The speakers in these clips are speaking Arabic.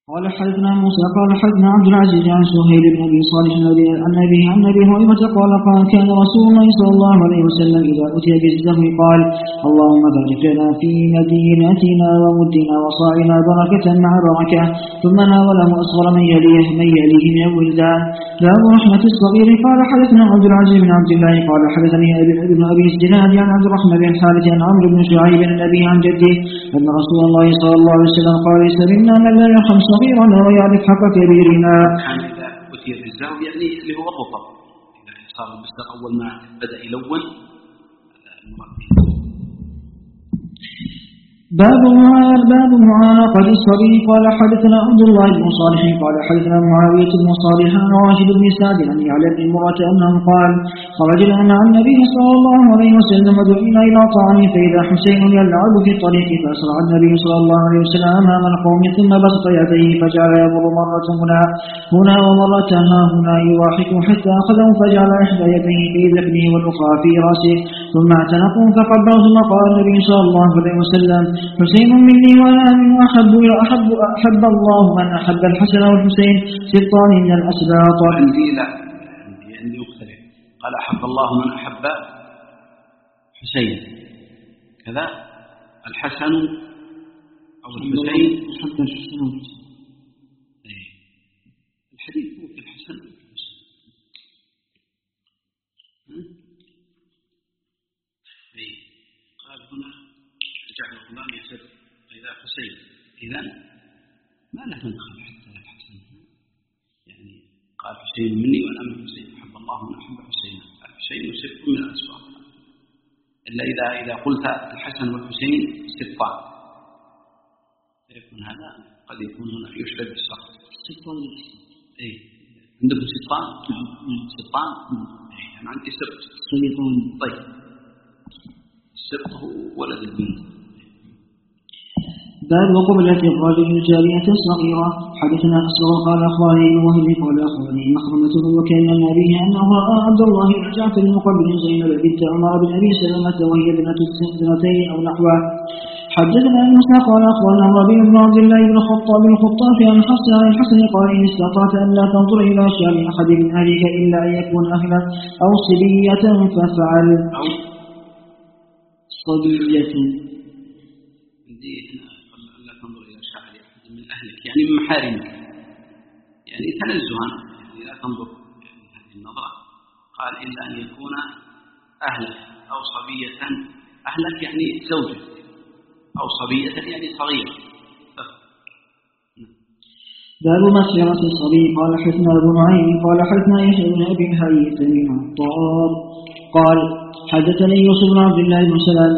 قال حدثنا موسى قال حدثنا عبد العزيز عن سهيل بن ابي صالح عن ابي هريره قال كان رسول الله صلى الله عليه وسلم اذا اتي بالزهو قال اللهم بارك لنا في مدينتنا ومدنا وصاعنا بركه مع بركه، ثم ناوله اصغر من يليه من الولدان. باب رحمه الصغير. قال حدثنا عبد العزيز بن عبد الله قال حدثني ابن ابي الزناد عن عبد الرحمن بن حارث عن عمرو بن شعيب النبي عن جده ان رسول الله صلى الله عليه وسلم قال ليس منا من لا يرحم صغيرنا ويعرف حق كبيرنا. إذا أتي بالزهو يعني اللي هو الرطب، إذا صار المصدر أول ما بدأ يلون باب معانقة الصبي. قال حدثنا عبد الله بن صالح قال حدثنا معاوية بن صالح عن راشد بن سعد عن يعلى بن مرة أنه قال خرجنا مع النبي صلى الله عليه وسلم ودعينا إلى طعام فإذا حسين يلعب في الطريق فأسرع النبي صلى الله عليه وسلم أمام القوم ثم بسط يديه فجعل يمر مرة هنا ومرة هنا يواحك حتى أخذه فجعل إحدى يديه في ذقنه والأخرى في رأسه ثم اعتنقه فقبله ثم قال النبي صلى الله عليه وسلم حسين مني وأنا منه أحب الله من أحب الحسن والحسين سبطان من الأسباط. عندي مختلف. قال أحب الله من أحب حسين كذا الحسن أو الحسين أحب الحسن والحسين. الحديث هو في الحسن والحسين. قال هنا جعل الغلام يسر إذا حسين إذن ما له ندخل حتى الحسن، يعني قال حسين مني وأنا من حسين أحب الله من أحب حسين. الحسين سبط من الأسباط، إلا إذا قلت الحسن والحسين سبطان يكون هذا قد يكون هنا يشبه بالسقط. سبطان إيه عندكم سبطان؟ سبطان أنا عندي سبط سبطان. طيب السبط هو ولد البنت. باب وقبلة الرجل الجارية الصغيرة. حدثنا أسرع قال أخبرني ابن وهب قال أخبرني مخرمة وكان من أبيه أنه رأى عبد الله بن جعفر المقبل زينب بنت عمر بن أبي سلمة وهي ابنة سنتين أو نحوه. حدثنا موسى قال أخبرنا الربيع بن عبد الله بن الخطاب عن الحسن قال إن استطعت أن لا تنظر إلى شأن أحد من أهلك إلا أن يكون أهلا أو صبية فافعل. أو صبية من أهلك يعني من محارمك، يعني تنزها، يعني لا تنظر يعني هذه النظرة. قال إلا أن يكون أهلك أو صبية. أهلك يعني زوجك، أو صبية يعني صغيرة. باب مسيرة الصبي. قال حدثنا أبو نعيم قال حدثنا يحيى بن أبي الهيثم الطاب قال حدثني يوسف بن عبد الله بن سلام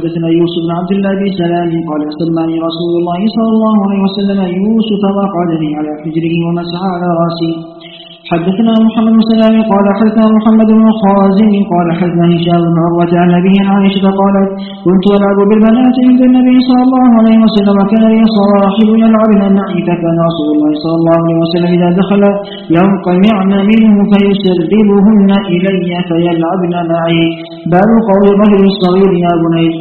قال سمعني رسول الله صلى الله عليه وسلم يوسف وقعدني على حجره ومسح على راسي. حدثنا محمد بن سلام قال حدثنا محمد بن خازم قال حدثنا هشام بن عروة عن أبيه عائشة قالت كنت ألعب بالبنات عند النبي صلى الله عليه وسلم وكان لي صواحب يلعبن معي فكان رسول الله صلى الله عليه وسلم إذا دخل ينقمعن منه فيسربهن إلي فيلعبن معي. باب قول الرجل الصغير يا بني.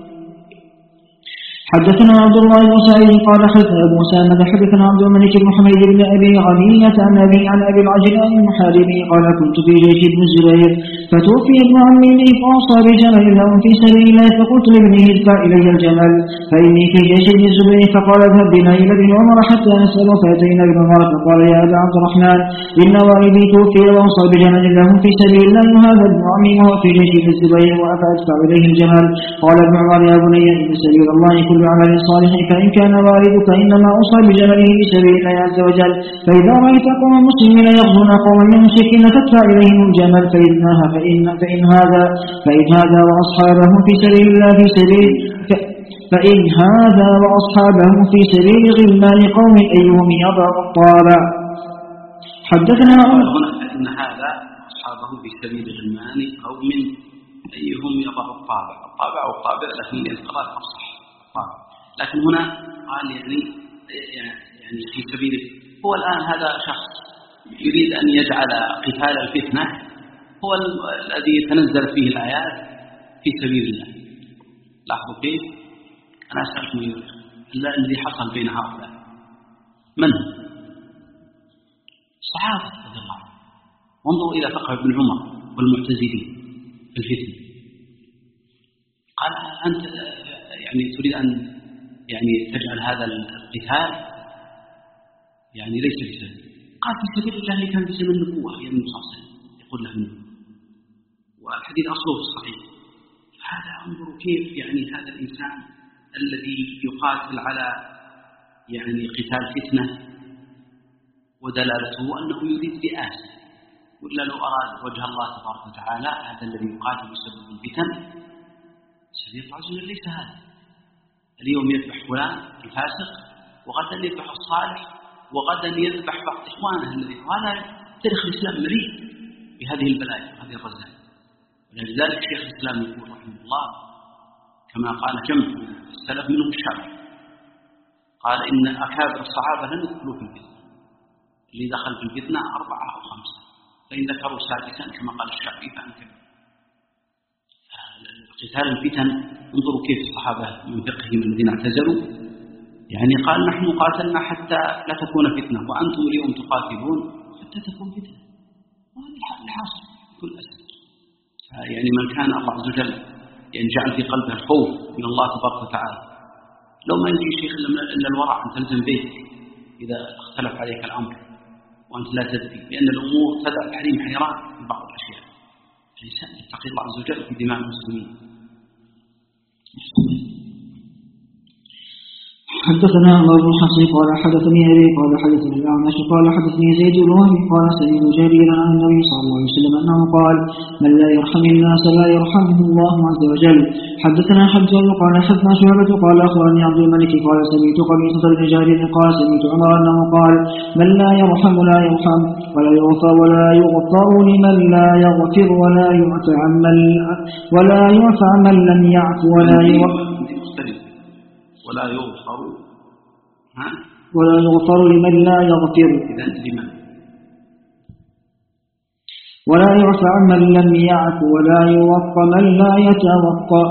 حدثنا عبد الله بن سعيد قال حدثنا أبو أسامة حدثنا عبد الملك بن حميد بن أبي غنية عن أبي العجلان المحاربي قال كنت في جيش ابن الزبير فتوفي ابن عمي لي فأوصى بجمل لهم في سبيل الله فقلت لابنه ادفع إلي الجمل فإني في جيش ابن الزبير فقال اذهب بنا إلى ابن عمر حتى نسأله فأتينا ابن عمر فقال يا أبا عبد الرحمن إن والدي توفي وأوصى بجمل لهم في سبيل الله وهذا ابن عمي وهو في جيش ابن الزبير وأفأدفع إليه الجمل. قال ابن عمر يا بني إن سبيل الله كل عمل صالح فإن كان والدك إنما أوصى بجمله بسبيل الله عز وجل فإذا رأيت قوم مسلمين يغزون قوما من المشركين فادفع إليهم الجمل فإن هذا وأصحابه في سبيل الله فإن هذا وأصحابه في سبيل غلمان قوم أيهم يضع الطابع. حدثنا هنا فإن هذا أصحابه في سبيل غلمان قوم أيهم يضع الطابع. الطابع والطابع لكن القراءة أفصح الطابع. لكن هنا قال يعني في سبيله. هو الآن هذا شخص يريد أن يجعل قتال الفتنة هو الذي تنزلت فيه الآيات في سبيل الله. لاحظوا كيف أنا أسألكم الذي حصل بين هؤلاء من الصحابة رضي الله عنهم. وانظروا إلى فقه ابن عمر والمعتزلين في الفتن. قال أنت يعني تريد أن يعني تجعل هذا القتال يعني ليس في سبيل. قال في سبيل الله اللي كان في زمن النبوة يعني النبي صلى الله عليه وسلم يقول له منه، والحديث أصله في الصحيح. هذا انظروا كيف يعني هذا الإنسان الذي يقاتل على يعني قتال فتنة ودلالته أنه يريد رئاسة، ولا لو أراد وجه الله تبارك وتعالى هذا الذي يقاتل بسبب الفتن سبيل الله عز وجل ليس هذا. اليوم يذبح فلان الفاسق وغدا يذبح الصالح وغدا يذبح بعض إخوانه الذي وهذا تاريخ الإسلام مليء بهذه البلايا وهذه الرذائل. ولذلك شيخ الإسلام يقول رحمه الله كما قال جمع السلف منهم الشافعي، قال إن أكابر الصحابة لم يدخلوا في الفتنة، اللي دخل في الفتنة 4 أو 5، فإن ذكروا 6 كما قال الشافعي فأنكر. قتال الفتن انظروا كيف الصحابة من فقههم الذين اعتزلوا، يعني قال نحن قاتلنا حتى لا تكون فتنة وأنتم اليوم تقاتلون حتى تكون فتنة. وهذا الحاصل كل أسف. يعني من كان الله عز وجل يعني جعل في قلبه الخوف من الله تبارك وتعالى، لو ما يجي شيخ إلا الورع أن تلزم بيتك إذا اختلف عليك الأمر وأنت لا تدري، لأن الأمور تدع تحريم حيران في بعض الأشياء. الإنسان يتقي الله عز وجل في دماء المسلمين. حدثنا الله بن حصين قال حدثني أبي قال حدثني الأعمش قال حدثني زيد بن وهب قال سمعت جريرا عن النبي صلى الله عليه وسلم أنه قال من لا يرحم الناس لا يرحمه الله عز وجل. حدثنا حجاج قال حدثنا شعبة قال أخبرني عبد الملك قال سمعت قبيصة بن جرير قال سمعت عمر أنه قال من لا يرحم لا يرحم ولا يغفر لمن لا يغفر ولا يعفى عمن لم يعف ولا يغفر لمن لا يغفر ولا يعفى عمن لم يعف ولا يوفى من لا يتوفى.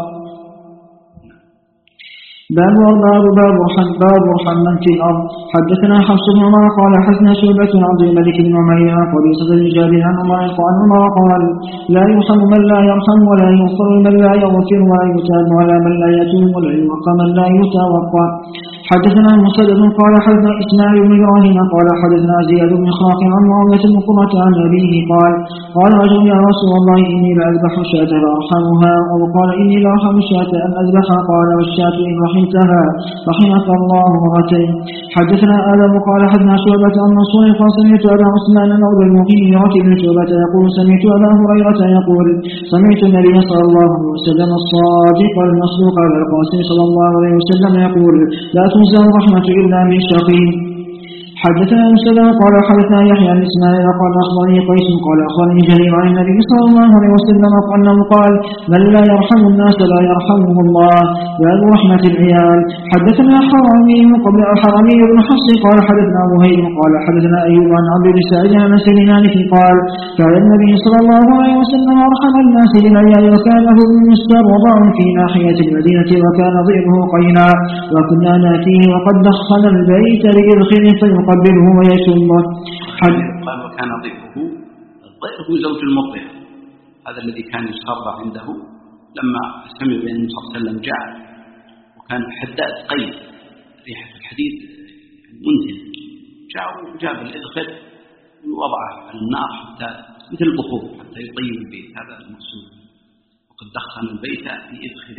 باب رحم من في الأرض. حدثنا حفص بن عمر قال حدثنا شعبة عن عبد الملك بن عمير عن قبيصة بن جابر عن عمر قال لا يرحم من لا يرحم ولا يغفر من لا يغفر ولا يتاب على من لا يتوب ولا يوقى من لا يتوقى. حدثنا مسدد قال حدثنا إسماعيل بن إبراهيم قال حدثنا زياد بن خاق عن معاوية بن قرة عن أبيه قال رجل يا رسول الله إني لأذبح الشاة فأرحمها، أو قال إني لأرحم الشاة أن أذبحها، قال والشاة إن رحمتها رحمك الله مرتين. حدثنا آدم قال حدثنا شعبة عن منصور قال سمعت أبا عثمان مولى المغيرة بن شعبة يقول سمعت أبا هريرة يقول سمعت النبي صلى الله عليه وسلم الصادق المصدوق على القاسم صلى الله عليه وسلم يقول لا تنزل الرحمة إلا من شقي. حدثنا مسلم قال حدثنا يحيى بن إسماعيل قال أخبرني قيس قال أخبرني جرير عن النبي صلى الله عليه وسلم أنه قال من لا يرحم الناس لا يرحمه الله. باب رحمة العيال. حدثنا حرمي بن حفص قال حدثنا وهيب قال حدثنا أيوب عن عبد بن سعيد عن سليمان قال كان النبي صلى الله عليه وسلم أرحم الناس بالعيال وكان له مسترضع في ناحية المدينة وكان ضئره قينا وكنا نأتيه وقد دخل البيت بإذخر فيقبله ويشمه. قال وكان ضئره زوج المرضع، هذا الذي كان يسترضع عنده لما سمع بأن النبي صلى الله عليه وسلم جاء وكان حداد قيد ريحة الحديد منتن، جاب الإذخر ووضعه على النار حتى مثل البخور حتى يطيب البيت، هذا المقصود. وقد دخل البيت بإذخر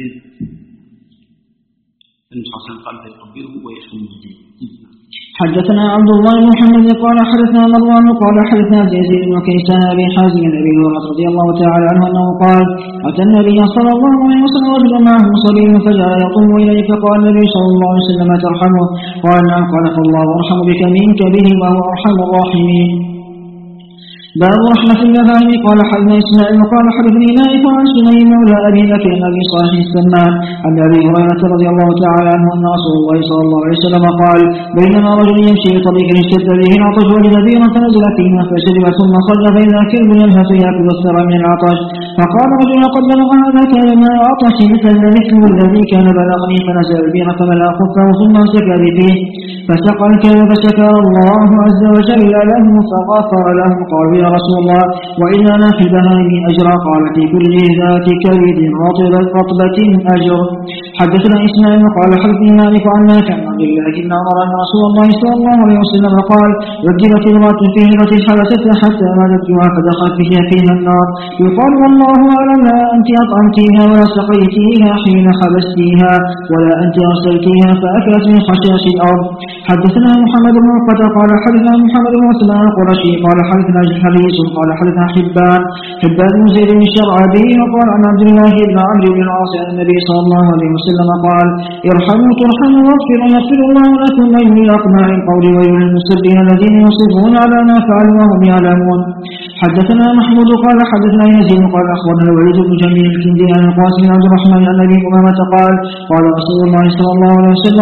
النبي صلى الله عليه وسلم قال فيقبله ويشمه. حدثنا عبد الله بن محمد قال حدثنا مروان قال حدثنا يزيد بن كيسان بن حازم بن ابي هريره رضي الله تعالى عنه انه قال اتى النبي صلى الله عليه وسلم رجل معه صبي فجاء يطوف اليه فقال النبي صلى الله عليه وسلم ترحمه؟ قال نعم. قال فالله ارحم بك منك به وهو ارحم الراحمين. باب رحمة النبي. قال حدثنا إسماعيل قال حدثني مالك عن سليم مولى أبي بكر بن أبي صالح السمان عن أبي هريرة رضي الله تعالى عنه أن رسول الله صلى الله عليه وسلم قال بينما رجل يمشي بطريق اشتد به العطش وجد بيرا فنزل فيها فشرب ثم خرج فإذا كلب يلهث يأكل الثرى من العطش فقال رجل قد بلغ هذا كان ما عطش مثل الذي كان بلغني فنزل البير فملأ خفه ثم سكى به فسقى الكلب فشكر الله عز وجل له فغفر له. قالوا يا رسول الله وإذا لا في البهائم أجرا؟ قال في كل ذات كبد رطبة أجر. حدثنا إسماعيل قال حدثني مالك عن نافع عن عبد الله بن عمر أن رسول الله صلى الله عليه وسلم قال وجبت امرأة في هرة حبست حتى ماتتها فدخلت فيها النار يقال والله أعلم لا أنت أطعمتيها ولا سقيتيها حين حبستيها ولا أنت أرسلتيها فأكلت من خشاش الأرض. حدثنا محمد بن عقبة قال حدثنا محمد بن عثمان القرشي قال حدثنا حريص قال حدثنا حبان بن زيد بن الشرعبي وقال عن عبد الله بن عمرو بن العاص عن النبي صلى الله عليه وسلم قال ارحموا ترحموا واغفروا يغفر الله لكم ويل لأقماع القول ويل للمسرفين الذين يصرون على ما فعلوا وهم يعلمون. حدثنا محمود قال حدثنا يزيد قال أخبرنا الوليد بن جميل الكندي عن القاسم بن عبد الرحمن عن أبي أمامة قال قال رسول الله صلى الله عليه وسلم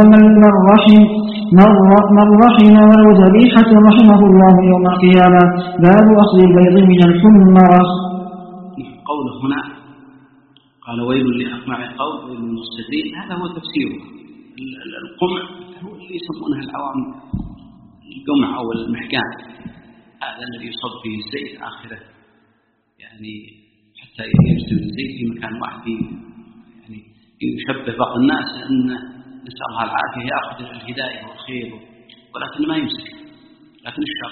من رحم ولو ذبيحة رحمه الله يوم القيامة. باب أخذ البيض من الحمرة. قوله هنا قال ويل لأقماع القول ويل للمستدين هذا هو تفسيره. القمع هو اللي يسمونه العوام القمع أو المحكام، هذا الذي يصب فيه الزيت آخره يعني حتى يجتمع الزيت في مكان واحد يعني يشبه بعض الناس أن نسأل الله العافية يأخذ الهداية والخير ولكن ما يمسك، لكن الشر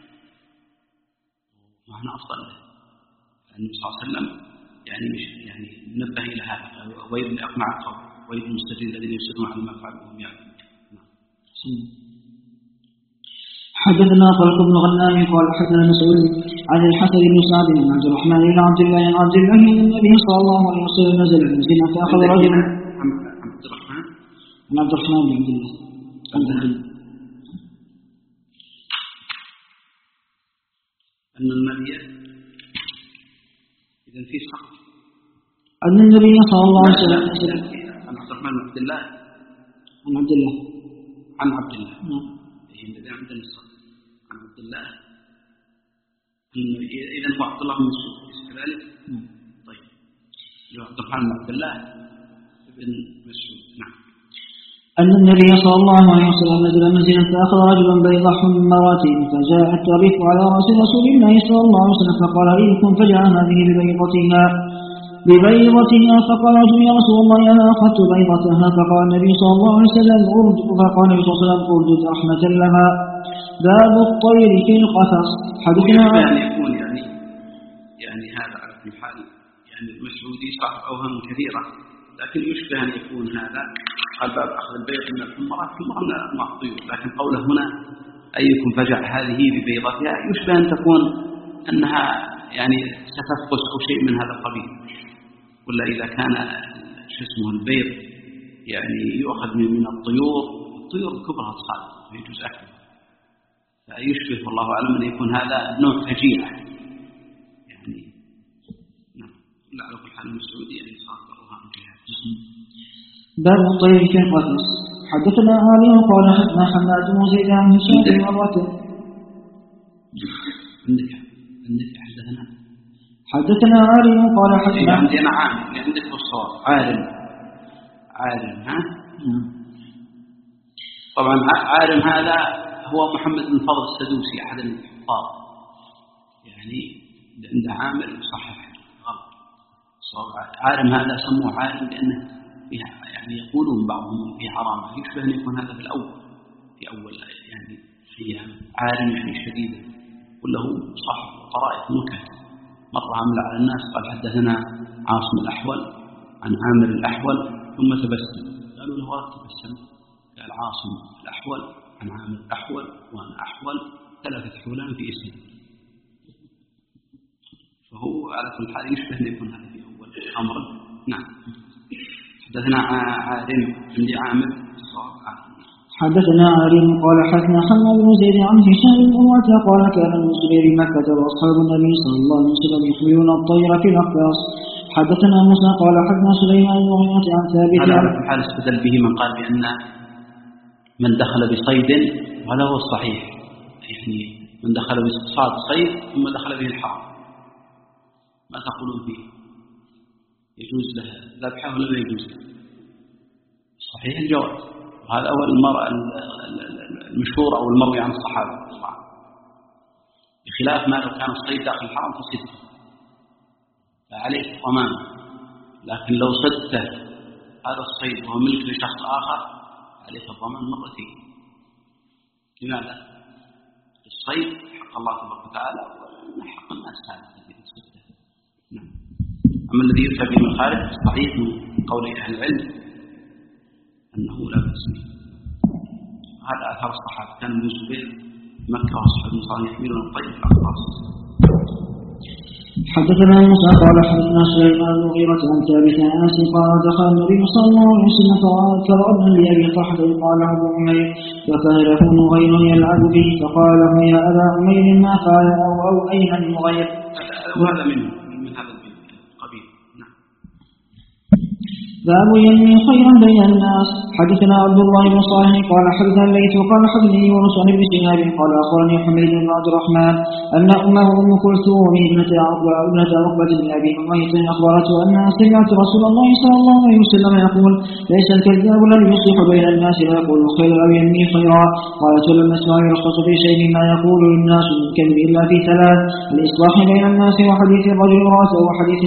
وهنا أفضل له. النبي صلى الله عليه وسلم يعني نبه إلى هذا ويل لأقماع القول ويل للمستدين الذين يفسدون على ما فعلوا وهم يعلمون. حدثنا طلق بن غنام قال حدثنا مسعود عن الحسن بن سعد بن عبد الرحمن بن عبد الله عن عبد الله بن النبي صلى الله عليه وسلم نزل المنزل فأخذ رجلا عبد الرحمن بن عبد الله أن النبي إذا في سقط أن النبي صلى الله عليه وسلم عن عبد الرحمن بن عبد الله عن عبد الله الذي عندنا السقط عن عبد الله إذا هو عبد الله بن مسعود كذلك. طيب عبد الرحمن بن عبد الله بن مسعود. نعم. أن النبي صلى الله عليه وسلم نزل منزلا فأخذ رجل بيض حمرات فجاءت ترف على رأس رسول الله صلى الله عليه وسلم فقال إليكم فجاء هذه ببيضتها فقال رجل يا رسول الله أنا أخذت بيضتها فقال النبي صلى الله عليه وسلم أردد رحمة لها. باب الطير في القفص. حدثنا يكون يعني هذا على كل حال يعني المسعودي صاحب أوهام كثيرة، لكن يشبه أن يكون هذا الباب أخذ البيض من الحمرات مع الطيور، لكن قوله هنا أيكم فجع هذه ببيضتها يشبه أن تكون أنها يعني ستفقس أو شيء من هذا القبيل، ولا إذا كان البيض يعني يؤخذ من الطيور كبرها تصادق ويجوز أكله، فيشبه والله أعلم أن يكون هذا نوع فجيعة يعني. نعم. لا على كل حال المسعودي يعني صار بروها من جهة. باب الطير في القفص. حدثنا علي قال حدثنا حماد بن زيد عن هشام بن عروة. حدثنا علي قال حدثنا عندنا عامل عندك بالصواب عالم ها. طبعا عالم هذا هو محمد بن فضل السدوسي أحد الحفاظ، يعني عنده عامل صحيح غلط. عالم هذا سموه عالم لأنه يعني يقولون بعضهم في حرام، يشبه أن يكون هذا في أول يعني أيام عالم يعني شديد وله صاحب قرائح نكت. مرة عمل على الناس قال حدثنا عاصم الأحول عن عامر الأحول ثم تبسم، قالوا له ولا تبسم، قال عاصم الأحول عن عامر الأحول وأنا أحول 3 حولان في اسمه، فهو على كل حال يشبه أن يكون هذا في أول أمر. نعم. حدثنا عارم عندي عامر حدثنا علي قال حدثنا حماد بن زيد عن هشام بن عروة قال كان المسلمين بمكة وأصحاب النبي صلى الله عليه وسلم يحملون الطير في الأقفاص. حدثنا موسى قال حدثنا سليمان بن عروة عن ثابت على حال استدل به من قال بأن من دخل بصيد وهذا هو الصحيح، يعني من دخل باصطياد صيد ثم دخل به الحرم ما تقولون فيه؟ يجوز له ذبحه ولا لا يجوز له؟ صحيح الجواز، وهذا هو المشهور أو المروي عن الصحابة بخلاف ما لو كان الصيد داخل الحرم فصدته فعليك ضمان، لكن لو صدته هذا الصيد وهو ملك لشخص آخر عليك الضمان مرتين. لماذا؟ الصيد حق الله تبارك وتعالى وحق الناس هذا الذي صدته. أما الذي يدفع به من خارج صحيح من قول أهل العلم أنه لا بأس به. هذا أثر الصحابة كان من زبير مكة وأصحاب النصارى يحملون الطير في الأقفاص. حدثنا موسى قال حدثنا سليمان بن مغيرة عن ثابت عن أنس قال دخل النبي صلى الله عليه وسلم فرأى لأبي طلحة قال له أبو عمير وكان له مغير يلعب به فقال له يا أبا عمير ما قال أو أين المغير؟ وهذا من هذا القبيل. باب ينمي خيرا بين الناس. حدثنا عبد الله بن صالح قال حدثنا الليث قال حدثني يونس عن ابن شهاب قال اخبرني حميد بن عبد الرحمن ان امه ام كلثوم ابنه عقبه بن ابي معيط اخبرته انها سمعت رسول الله صلى الله عليه وسلم يقول ليس الكذاب الذي يصلح بين الناس ويقول خيرا او ينمي خيرا. قالت ولم اسمع يرخص في شيء مما يقول الناس من كذب الا في ثلاث: الاصلاح بين الناس وحديث الرجل امراته وحديث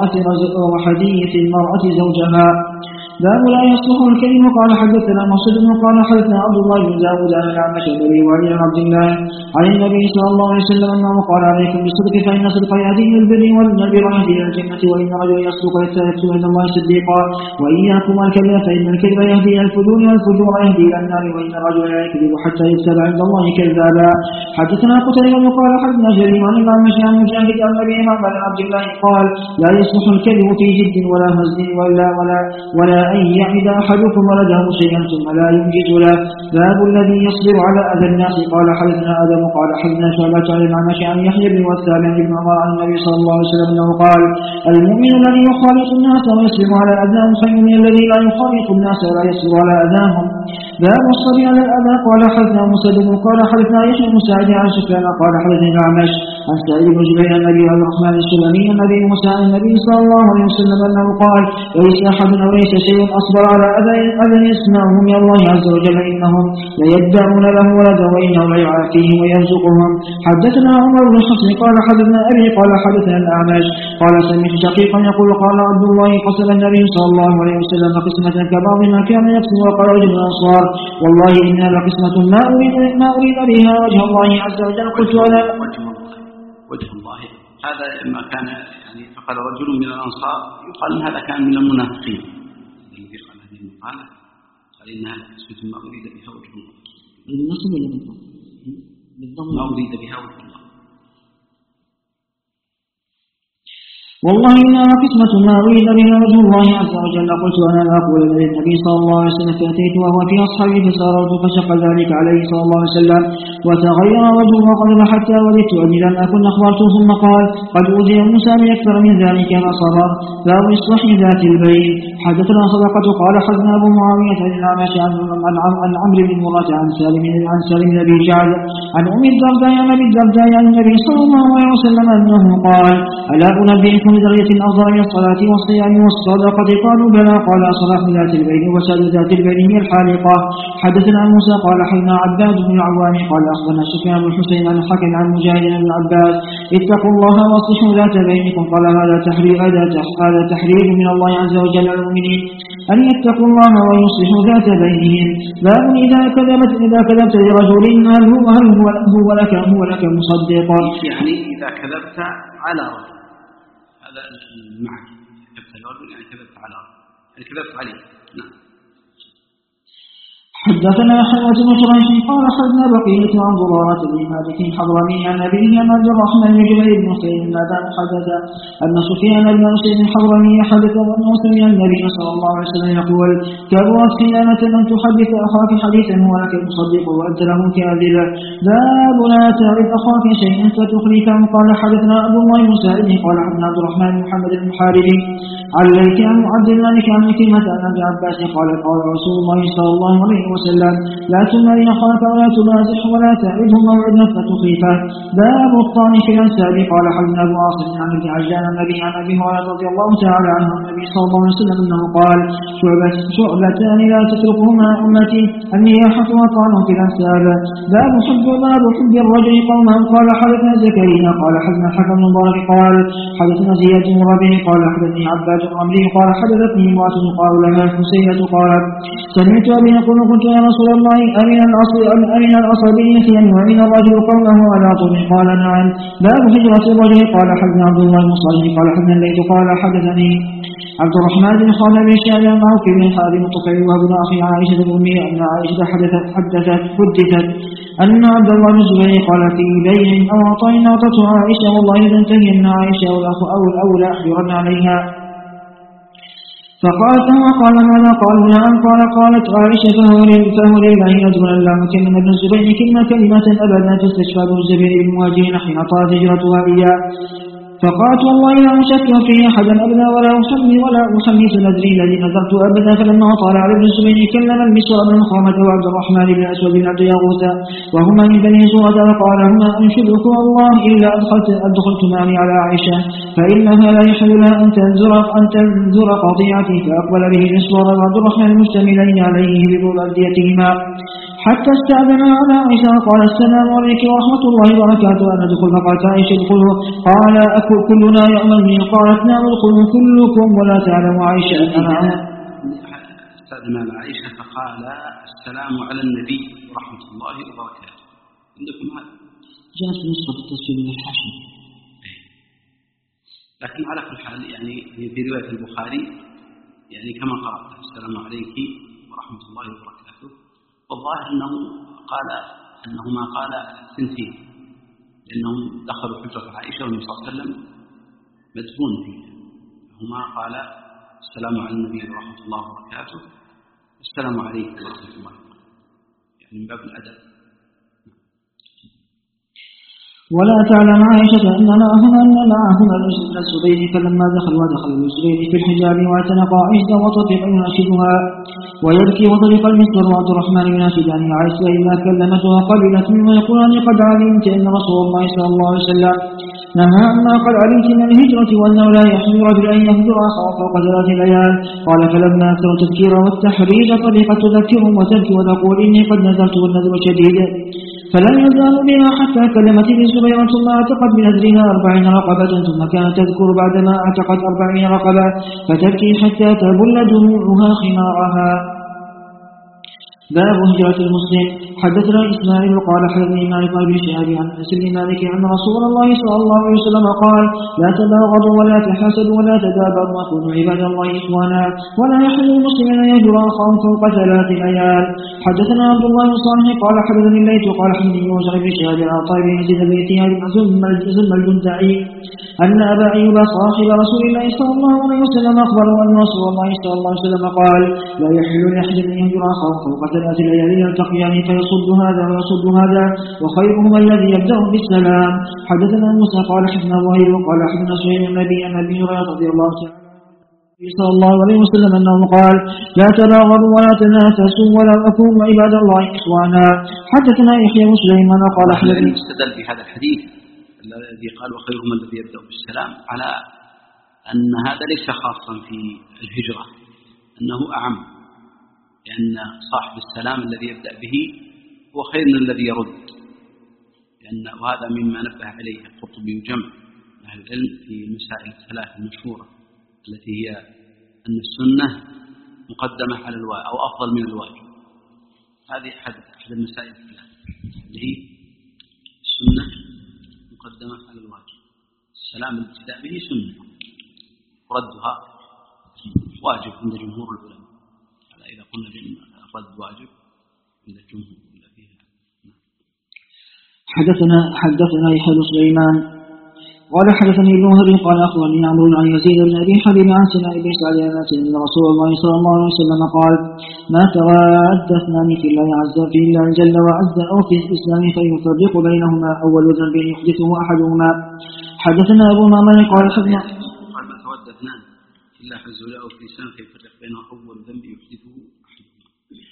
المراه زوجها. باب لا يصلح الكلم. قال حدثنا مسدد قال حدثنا عبد الله بن داود عن الأعمش النبي وعلي عن عبد الله عن النبي صلى الله عليه وسلم انه قال عليكم بالصدق فان الصدق يهدي الى البر والبر يهدي الى الجنه وان رجلا يصدق يكتب عند الله صديقا واياكم الكذب فان الكذب يهدي الى الفجور والفجور يهدي الى النار وان الرجل لا يكذب حتى يكتب عند الله كذابا. حدثنا قتيبة قال حدثنا جرير عن الأعمش عن مجاهد عن ابي عن عبد الله قال لا يصلح الكذب في جد ولا هزل ولا أن يعد أحدكم ولده شيئا ثم لا ينجز له. باب الذي يصبر على أذى الناس. قال حدثنا آدم قال حدثنا شعبة عن الأعمش عن يحيى بن والثابت بن عمر عن النبي صلى الله عليه وسلم أنه قال المؤمن الذي يخالط الناس ويصبر على أذاهم خير من الذي لا يخالط الناس ولا يصبر على أذاهم. باب الصبر على الأذى. قال حدثنا مسدد قال حدثنا يحيى بن سعيد عن سفيان قال حدثنا الأعمش عن سعيد بن جبير عن أبي عبد الرحمن السلمي عن أبي موسى عن النبي صلى الله عليه وسلم أنه قال ليس أحد وليس شيء أصبر على أذى يسمعه من الله عز وجل إنهم ليدعون له ولدا وإنه ليعافيهم ويرزقهم. حدثنا عمر بن حفص قال حدثنا أبي قال حدثنا الأعمش قال سمعت شقيقا يقول قال عبد الله قسم النبي صلى الله عليه وسلم قسمة كبعض ما كان يقسم وقال رجل الأنصار والله إنها لقسمة ما أريد بها وجه الله عز وجل. قلت أنا وجه الله هذا ما كان يعني فقال رجل من الأنصار يقال إن هذا كان من المنافقين الذي قال هذه المقالة قال إنها لقسمة ما أريد بها وجه الله ما أريد بها وجه الله. والله إنها قسمة ما أريد بها وجه الله عز وجل. قلت أنا أقول للنبي صلى الله عليه وسلم فأتيت وهو في أصحابه فساررت فشق ذلك عليه صلى الله عليه وسلم وتغير وجهه وقلب حتى وددت أني لم أكن أخبرته ثم قال قد أوذي موسى بأكثر من ذلك فصبر. باب إصلاح ذات البين. حدثنا صدقة قال حدثنا أبو معاوية عن الأعمش عن عمرو بن مرة عن سالم بن أبي جعد عن أم الدرداء عن أبي الدرداء عن النبي صلى الله عليه وسلم أنه قال ألا أنبئكم بدرجة أفضل من الصلاة والصيام والصدقة؟ قالوا بلى. قال صلاح ذات البين وسد ذات البين هي الحالقة. حدثنا موسى قال حدثنا عباد بن العوام قال أخبرنا سفيان بن حسين عن الحكم عن مجاهد بن عباس اتقوا الله واصلحوا ذات بينكم. قال هذا تحرير من الله عز وجل على المؤمنين أن يتقوا الله ويصلحوا ذات بينهم. باب إذا كذبت لرجل هل هو لك مصدقا؟ يعني إذا كذبت على رجل هذا المعنى كذبت على رجل يعني كذبت على رجل يعني كذبت عليه. نعم. حدثنا حلوة بن شريح قال حدثنا بقية عن ضرارة بن مالك الحضرمي عن أبيه عن عبد الرحمن بن جبير بن حسين ماذا حدث أن سفيان بن حسين الحضرمي حدث أنه سمع النبي صلى الله عليه وسلم يقول كبرت خيانة أن تحدث أخاك حديثا هو لك تصدق وأنت له كاذبا باب لا تعرف أخاك شيئا فتخلفه. قال حدثنا أبو الله بن سعيد قال حدثنا عبد الرحمن بن محمد بن محاربي عن ليث عن عبد الملك عن كلمة عن ابن عباس قال قال رسول الله صلى الله عليه وسلم لا تماري أخاك ولا تمازح ولا تعرضه موعدا فتخيفه. باب الطعن في الأنساب. قال حدثنا أبو عاصم عن ابن عجلان النبي عن أبي هريرة رضي الله تعالى عنه النبي صلى الله عليه وسلم أنه قال شعبتان لا تتركهما أمتي النياحة والطعن في الأنساب. باب حب الرجل قومه. قال حدثنا زكريا قال حدثنا الحكم بن مبارك قال حدثنا زياد بن ربيع قال حدثني عباد الرملي قال حدثتني امرأة قال لها حسينة قالت سمعت أبي يقول قلت يا رسول الله أمن العصبية أن يعين الرجل قومه على طول؟ قال نعم. باب هجرة الرجل. قال حدثنا عبد الله بن صالح قال حدثنا الليث قال حدثني عبد الرحمن بن خالد بن شعب عن عوف بن حازم الطفيلي وابن أخي عائشة الأمي أن عائشة حدثت أن عبد الله بن الزبير قال في بيع أو عطاء أعطته عائشة والله إذا انتهين عائشة أو الأولى أحيرا عليها فقالت هو قال ماذا؟ قال نعم. قالت عائشة فهو لله رجل لا مكن ابن الزبير كلمة أبدا تستشفى ابن الزبير بالمواجهين حين طالت هجرتها إياه فقالت والله لا أشك في أحدا أبدا ولا أحمي نذري الذي نذرت أبدا. فلما طال على ابن الزبير كلم المسور بن خامة وعبد الرحمن بن أسود بن عبد يغوث وهما من بني زرد وقال هما أنشدكم الله إلا أدخلت معي على عائشة فإنها لا يحل لها أن تنذر قضيعتي. فأقبل به المسور وعبد الرحمن المشتملين عليه بطول أبديتهما حتى استأذن على عائشة قال السلام عليك ورحمة الله وبركاته أن ادخل. فقالت عائشة ادخلوا قال أكل كلنا يأمنني قالت نعم ادخلوا كلكم ولا تعلم عائشة أنا استأذن على عائشة فقال السلام على النبي ورحمة الله وبركاته. عندكم هذا جاءت نسخة التصوير من الحاشية لكن على كل حال يعني في رواية البخاري يعني كما قرأت السلام عليك ورحمة الله وبركاته. والظاهر أنه ما قال سنتين لأنهم دخلوا حجرة عائشة والنبي صلى الله عليه وسلم مدفون فيها هما قال السلام على النبي ورحمة الله وبركاته السلام عليك ورحمة الله وبركاته يعني من باب الأدب. ولا تعلم عائشة أن معهما الزبير فلما دخل الزبير في الحجاب واعتنق عائشة وطفق يناشدها ويبكي وطرق المسور وعبد الرحمن يناشد عن عائشة إلا كلمته وقبلت منه يقول أني قد علمت أن رسول الله صلى الله عليه وسلم نهى عما قد علمت من الهجرة وأنه لا يحل رجل أن يهجر أخاه فوق 3 ليال. قال فلما أكثر التذكير والتحريج طريقة تذكرهم وتبكي وتقول إني قد نزلت والنذر شديد فلم يزالوا بها حتى كلمت الزبير ثم اعتقد بنذرها 40 رقبة ثم كانت تذكر بعدما اعتقد 40 رقبة فتبكي حتى تبل دموعها خمارها. باب هجرة المسلم. حدثنا إسماعيل قال حدثني مالك بن شهاب عن أنس بن مالك أن رسول الله صلى الله عليه وسلم قال لا تباغضوا ولا تحاسدوا ولا تدابروا وكونوا عباد الله إخوانا ولا يحل المسلم أن يهجر أخاه فوق 3 ليال. حدثنا عبد الله بن صالح قال حدثني الليث قال حدثني يوسف بن شهاب عن طيب بن يزيد بن ايتياد ثم الجندعي أن أبا أيوب صاحب رسول الله صلى الله عليه وسلم أخبره أن رسول الله صلى الله عليه وسلم قال لا يحل لأحد أن يهجر أخاه فوق 3 ليال يلتقيان فيصد هذا ويصد هذا وخيرهما الذي يبدأ بالسلام. حدثنا موسى قال حدثنا وهيب قال حدثنا سهيل النبي عن أبي هريرة رضي الله تعالى صلى الله عليه وسلم أنه قال لا تباغضوا ولا تنافسوا ولا تكونوا عباد الله إخوانا. حدثنا يحيى بن سليمان قال حدثنا استدل بهذا الحديث الذي قال وخيرهما الذي يبدأ بالسلام على أن هذا ليس خاصا في الهجرة أنه أعم لأن صاحب السلام الذي يبدأ به هو خير من الذي يرد وهذا مما نبه عليه القرطبي وجمع أهل العلم في المسائل الثلاث المشهورة التي هي أن السنة مقدمة على الواجب أو أفضل من الواجب. هذه أحد المسائل الثلاث اللي هي السنة مقدمة على الواجب. السلام الابتداء به سنة ردها واجب عند جمهور العلماء. إذا قلنا الرد واجب إلا الجمهور ولا فيها. حدثنا يحيى بن سليمان قال حدثني ابن وهب قال أخبرني عمرو عن يزيد بن أبي حبيب عن سماء بن سعد أن رسول الله صلى الله عليه وسلم قال: ما تواد اثنان في الله عز في الله جل وعز أو في الإسلام فيفرق بينهما أول ذنب يحدثه أحدهما. حدثنا أبو معمر قال حدثنا ما تواد اثنان في الله عز وجل أو في الإسلام فيفرق بينهما أول ذنب يحدثه أحدهما.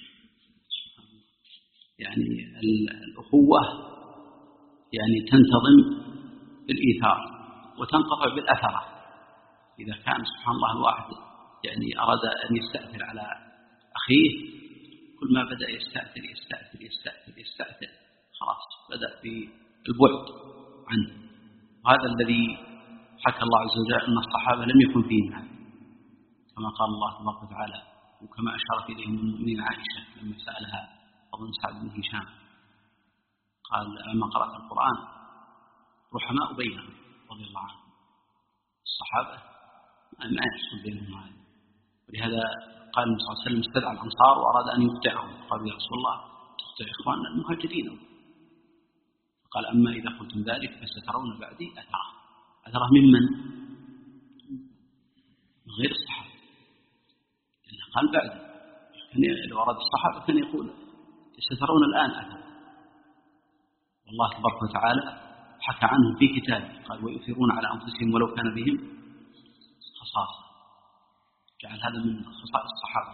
يعني الأخوة يعني تنتظم بالإيثار وتنقطع بالأثرة. إذا كان سبحان الله الواحد يعني أراد أن يستأثر على أخيه، كل ما بدأ يستأثر خلاص بدأ في البعد عنه. وهذا الذي حكى الله عز وجل أن الصحابة لم يكن فيهم هذا، كما قال الله تبارك وتعالى وكما أشارت إليه من المؤمنين عائشة لما سألها أظن سعد بن هشام قال لما قرأت القرآن: رحماء بينهم رضي الله عنهم. الصحابة ما يحصل بينهم هذا، ولهذا قال النبي صلى الله عليه وسلم استدعى الأنصار وأراد أن يقطعهم، قال: يا رسول الله تقطع إخواننا المهاجرين. قال: أما إذا قلتم ذلك فسترون بعدي أثره ممن؟ من غير الصحابة، لأنه قال بعدي. لو أراد الصحابة كان يقول سترون الآن أثر. والله تبارك وتعالى حكى عنهم في كتابه قال: ويؤثرون على أنفسهم ولو كان بهم خصاصة. جعل هذا من خصائص الصحابة.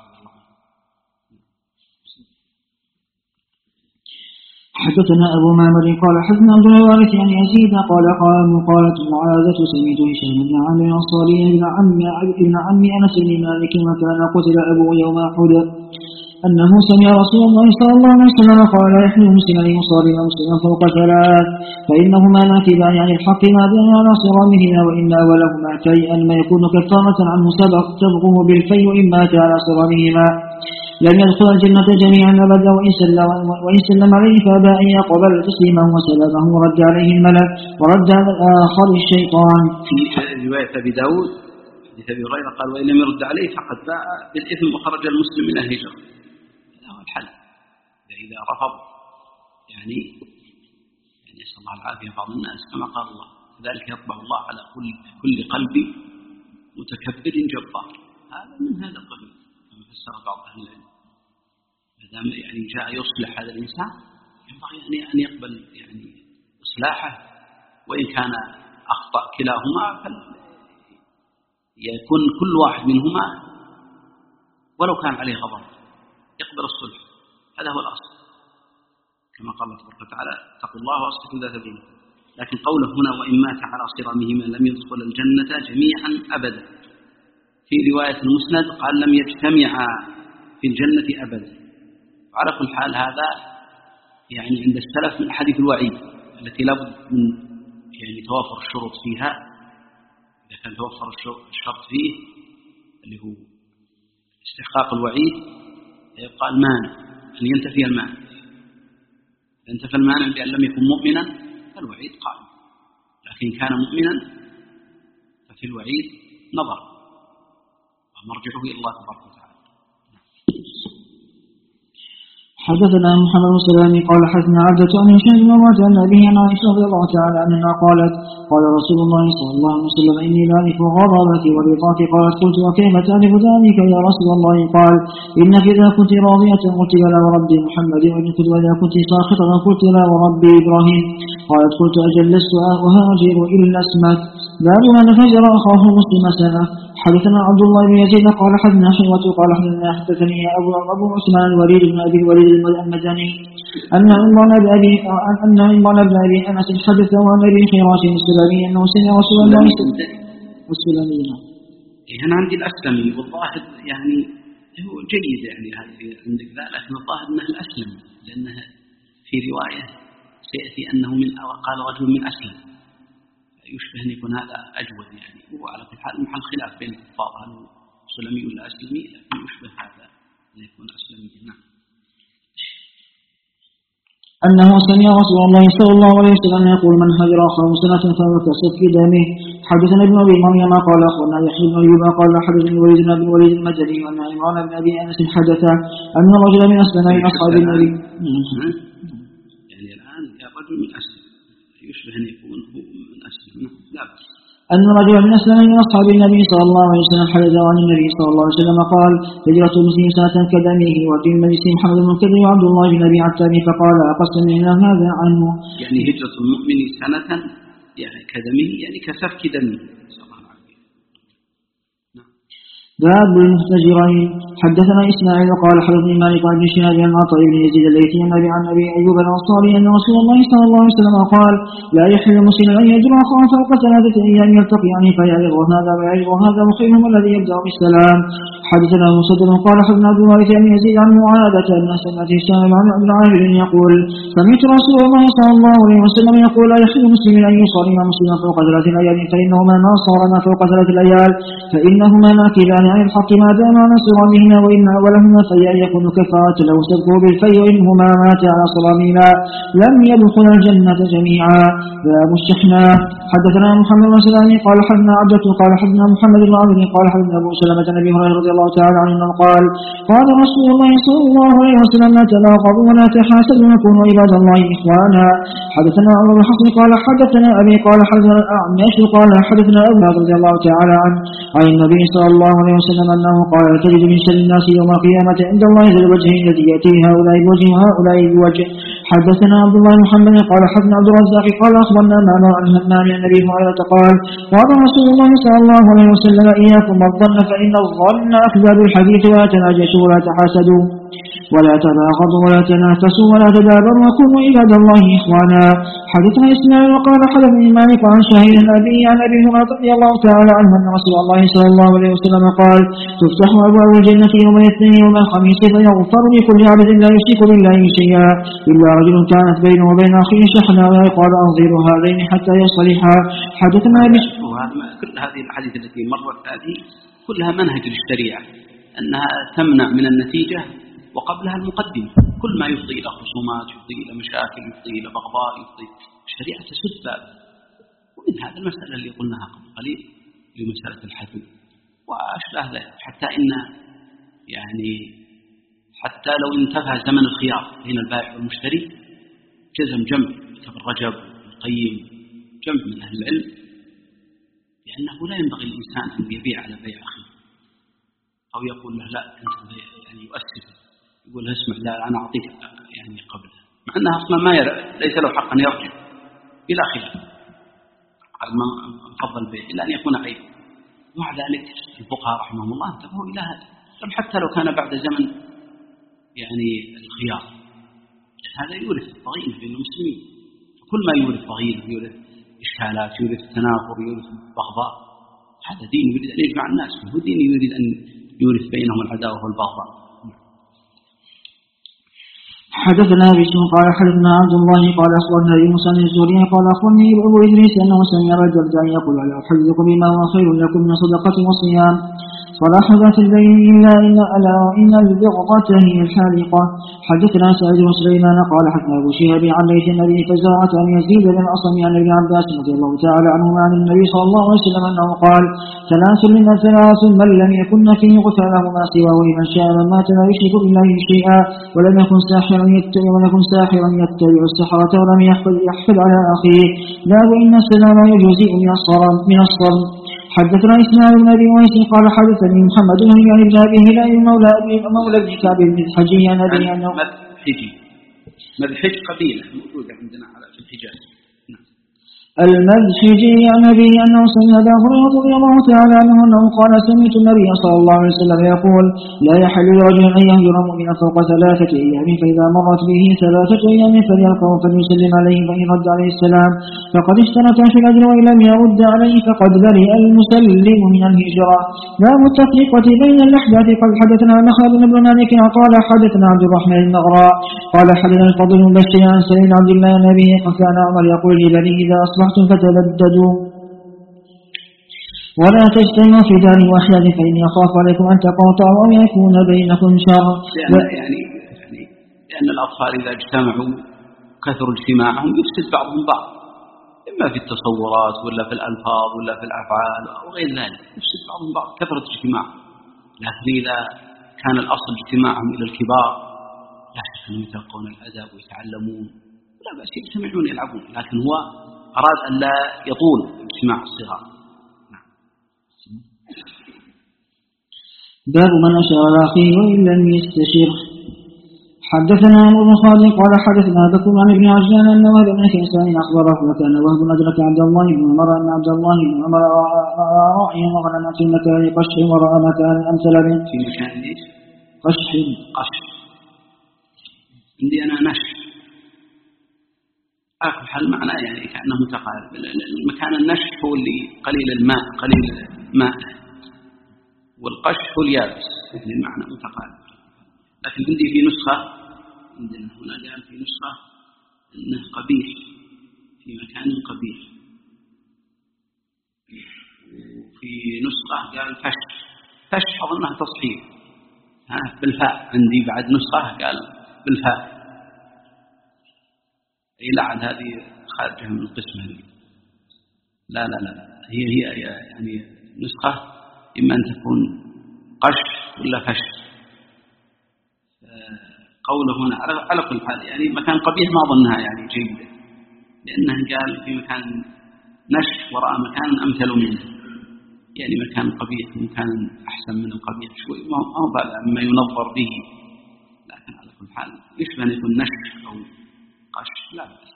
حدثنا أبو معمر قال حدثنا عبد الوارث عن يزيد قال قالت معاذة: سمعت هشام بن عمرو الأنصاري ابن عم أنس بن مالك وكان قتل أبوه يوم أحد أنه سمع رسول الله صلى الله عليه وسلم قال: لا يحمل مسلما يصارم مسلما فوق ثلاث فإنهما ناكبان عن الحق ما دام على صرامهما، وإما ولهما كيئا ما يكون كفارة عنه سبقه بالفيء إن مات على صرامهما لم يدخل الجنة جميعا أبدا، وإن سلم عليه فأبى أن يقبل تسليمه وسلامه ورد عليه الملك ورد على الآخر الشيطان. في رواية أبي داود حديث أبي هريرة قال: وإن لم يرد عليه فقد باء بالإثم وخرج المسلم من الهجرة. هذا هو الحل. إذا رفض يعني نسأل الله العافية بعض الناس كما قال الله: ذلك يطبع الله على كل قلب متكبر جبار. هذا من هذا القبيل كما فسر بعض أهل العلم. ما دام يعني جاء يصلح هذا الإنسان ينبغي أن يقبل يعني إصلاحه، وإن كان أخطأ كلاهما يكون كل واحد منهما ولو كان عليه غضب يقبل الصلح. هذا هو الأصل، كما قال الله تبارك وتعالى: اتقوا الله واصلحوا ذات بينكم. لكن قوله هنا: وإن مات على صرامهما لم يدخل الجنة جميعا أبدا. في رواية المسند قال: لم يجتمعا في الجنة أبدا. وعلى كل حال هذا يعني عند السلف من حديث الوعيد التي لابد من يعني توافر الشروط فيها. إذا كان توفر الشرط فيه اللي هو استحقاق الوعيد يبقى المانع أن ينتفي المانع. إذا انتفى المانع بأن لم يكن مؤمنا فالوعيد قائم، لكن كان مؤمنا ففي الوعيد نظر ومرجعه إلى الله تبارك وتعالى. حدثنا محمد بن سلام قال حدثنا عبدة عن هشام بن عروة عن أبيه عن عائشة رضي الله تعالى عنها قالت: قال رسول الله صلى الله عليه وسلم: إني لأعرف غضبك ورضاك. قالت: قلت: وكيف تعرف ذلك يا رسول الله؟ قال: إنك إذا كنت راضية قلت: لا ورب محمد، وإذا كنت ساخطة قلت: لا ورب إبراهيم. قالت: قلت: أجل لست أهاجر إلا اسمك. باب من فجر أخاه مسلم سنة. حدثنا عبد الله بن يزيد قال حدثنا شيبة قال حدثني أبو عثمان الوليد بن أبي الوليد المدني أن عمران بن أبي أنس حدثه عن أبي خراش السلمي أنه سمع رسول الله السلمي. هنا عندي الأسلمي والظاهر يعني هو جيد يعني عندك ذا، لكن الظاهر أنه الأسلم، لأنه في رواية سيأتي أنه قال رجل من أسلم، يشبه أن يكون هذا أجود يعني. وعلى كل حال محل خلاف بين الكفار هل سلمي ولا أسلمي، لكن يشبه هذا أن يكون أسلمي. نعم. أنه سمع رسول الله صلى الله عليه وسلم يقول: من هجر أخاه سنة فهو كسفك دمه. حدثنا ابن أبي مريم قال أخبرنا يحيى بن أيوب قال حدثني وليد بن أبي الوليد المدني وأن عمران بن أبي أنس حدث أن رجلا من أسلم من أصحاب النبي. يعني الآن رجل من أسلم يشبه أن يكون هو من أسلم. لا بأس. أن رجلا من أسلم من أصحاب النبي صلى الله عليه وسلم حدث عن النبي صلى الله عليه وسلم قال هجرة المسلم سنة كدمه وفي المجلس محمد بن كثير وعبد الله بن أبي عتاب فقال أقسمنا هذا عنه. يعني هجرة المؤمن سنة يعني كدمه يعني كسفك دمه. باب المستجرين. حدثنا إسماعيل قال حدثني مالك عن شهاب عن عطاء بن يزيد الليثي عن أبي أيوب الأنصاري أن رسول الله صلى الله عليه وسلم قال لا يحل مسلم أن يجر أخاه فوق 3 أيام يلتقيان فيعرض هذا ويعرض هذا وخيرهم الذي يبدأ بالسلام. حدثنا مسدد قال حدثنا عبد الوارث بن يزيد عن معاذة أن سمعت هشام عن ابن عامر يقول سمعت رسول الله صلى الله عليه وسلم يقول لا يحل مسلم أن يصلي مسلما فوق 3 أيام فإنهما ما صارنا فوق 3 ليال فإنهما ناكلان عن الحق ما دام على صرامهما وإن أولهما فيأن يكون كفارة له سبقه بالفي وإنهما مات على صرامهما لم يدخل الجنة جميعا. باب الشحناء. حدثنا محمد بن سلام قال حدثنا عبدة قال حدثنا محمد بن عبد قال حدثنا أبو سلمة النبي هريرة رضي الله تعالى عنه قال قال رسول الله صلى الله عليه وسلم لا تلاقوا ولا تحاسدوا وكونوا عباد الله إخوانا. حدثنا عمر بن حفص قال حدثنا أبي قال حدثنا الأعمش قال حدثنا أبو رضي الله تعالى عنه عن النبي صلى الله عليه وسلم أنه قال تجد من شر الناس يوم القيامة عند الله ذي الوجه الذي يأتي هؤلاء بوجه وهؤلاء بوجه. حدثنا عبد الله بن محمد قال حدثنا عبد الرزاق قال أخبرنا معمر عن همام عن النبي هريرة قال قال رسول الله صلى الله عليه وسلم إياكم والظن فإن الظن أكذب الحديث ولا تناجشوا ولا تحاسدوا ولا تباغضوا ولا تنافسوا ولا تدابروا وكونوا عباد الله إخوانا. حدثنا إسماعيل وقال حدثني مالك عن شهيد النبي عن أبي هريرة رضي الله تعالى عنه أن رسول الله صلى الله عليه وسلم قال تفتح أبواب الجنة يوم الاثنين يوم الخميس فيغفر لكل عبد لا يشرك بالله شيئا إلا رجل كانت بينه وبين أخيه شحناء ويقال أنظر هذين حتى يصلحا. حدثنا كل هذه الحديث التي مرت هذه كلها منهج للشريعة أنها تمنع من النتيجة وقبلها المقدمة. كل ما يفضي إلى خصومات يفضي إلى مشاكل يفضي إلى بغضاء يفضي الشريعة تسد باب. ومن هذا المسألة اللي قلناها قبل قليل لمسألة الحد وأشبه له حتى إن يعني حتى لو انتهى زمن الخيار بين البائع والمشتري جزم جمع كتاب الرجب القيم جمع من أهل العلم لأنه لا ينبغي الإنسان أن يبيع على بيع أخيه أو يقول له لا أنت يعني يؤسف يقول له اسمع لا أنا أعطيك يعني قبله مع أنها أصلا ما ليس له حق أن يرجع إلى خلاف على ما فضل به إلا أن يكون عيب. ومع ذلك الفقهاء رحمهم الله انتبهوا إلى هذا حتى لو كان بعد زمن يعني الخيار هذا يورث الضغينة بين المسلمين. فكل ما يورث ضغينة يورث إشكالات يورث تنافر يورث بغضاء هذا دين يريد أن يجمع الناس هو دين يريد أن يورث بينهم العداوة والبغضاء. حدثنا بشر قال حدثنا عبد الله قال أخبرنا يونس بن الزهري قال أخبرني أبو إدريس أنه سمع أبا الدرداء يقول ألا أحدثكم بما هو خير لكم من صدقة وصيام صلاح ذات البين إلا إن البغضة هي الحالقة. حدثنا سعيد بن سليمان قال حدثنا أبو شهاب عن ليث النبي فزارة أن يزيد بن الأصم عن ابن عباس رضي الله تعالى عنهما عن النبي صلى الله عليه وسلم أنه قال ثلاث من لم يكن فيه غفر له ما سواه لمن شاء من مات لا يشرك بالله شيئا ولم يكن ساحرا يتبع السحرة ولم يحفظ على أخيه لا وإن السلام يجزئ من الصرم. حدثنا إسماعيل بن أبي ويس قال حدثني محمد بن أبي هلال مولى ابن كعب المذحجي عن أبي أنه مذحج قبيلة موجودة عندنا في الحجاز. المذحجي عن أبي أنه سمع أبا هريرة رضي الله تعالى عنه أنه قال سمعت النبي صلى الله عليه وسلم يقول لا يحل لرجل أن يهجر مؤمنا فوق 3 أيام فإذا مرت به 3 أيام فليلقه فليسلم عليه فإن رد عليه السلام فقد اشترط في الأجر وإن لم يرد عليه فقد برئ المسلم من الهجرة. باب التفرقة بين الأحداث. قد حدثنا خالد بن مالك قال حدثنا عبد الرحمن المغراء قال حدثنا الفضل بن بشير عن سعيد عبد الله النبي كان عمر يقول لبني إذا أصبحتم فتبددوا ولا تجتمعوا في دار واحدة فإني أخاف عليكم أن تقاطعوا أو يكون بينكم شر. لأن الأطفال إذا اجتمعوا كثروا اجتماعهم يفسد بعضهم بعض إما في التصورات ولا في الألفاظ ولا في الأفعال وغير ذلك، يفسد بعضهم بعض كثرة اجتماع. لكن إذا كان الأصل اجتماعهم إلى الكبار لا شك أنهم يتلقون الأدب ويتعلمون لا بأس يجتمعون يلعبون، لكن هو أراد أن لا يطول اجتماع الصغار. باب من أشار على أخيه وإن لم يستشر. حدثنا عمرو بن خالد قال حدثنا بكر عن ابن عجلان أن وهب بن كيسان أخبره وكان وهب أدرك عبد الله بن عمر أن عبد الله بن عمر راعيا وغنما في مكان قشح ورأى مكان أمثل منه. في مكان ايش؟ قشح. عندي أنا نشح آكل حل معناه يعني كأنه متقارب. المكان النشح هو اللي قليل الماء قليل الماء، والقشح هو اليابس، يعني المعنى متقارب. لكن عندي في نسخة عندنا هنا قال في نسخة إنه قبيح في مكان قبيح، وفي نسخة قال فشح أظنها تصحيح بالفاء. عندي بعد نسخة قال بالفاء، أي لعن هذه خارجة من القسمة هذه. لا هي يعني نسخة إما أن تكون قشح ولا فشح. قوله هنا على كل حال يعني مكان قبيح ما ظنها يعني جيدة، لأنه قال في مكان نشح ورأى مكان أمثل منه، يعني مكان قبيح مكان أحسن من القبيح شوي، ما هو هذا ما ينظر به، لكن على كل حال يشبه أن يكون نشح أو قشح لا بأس.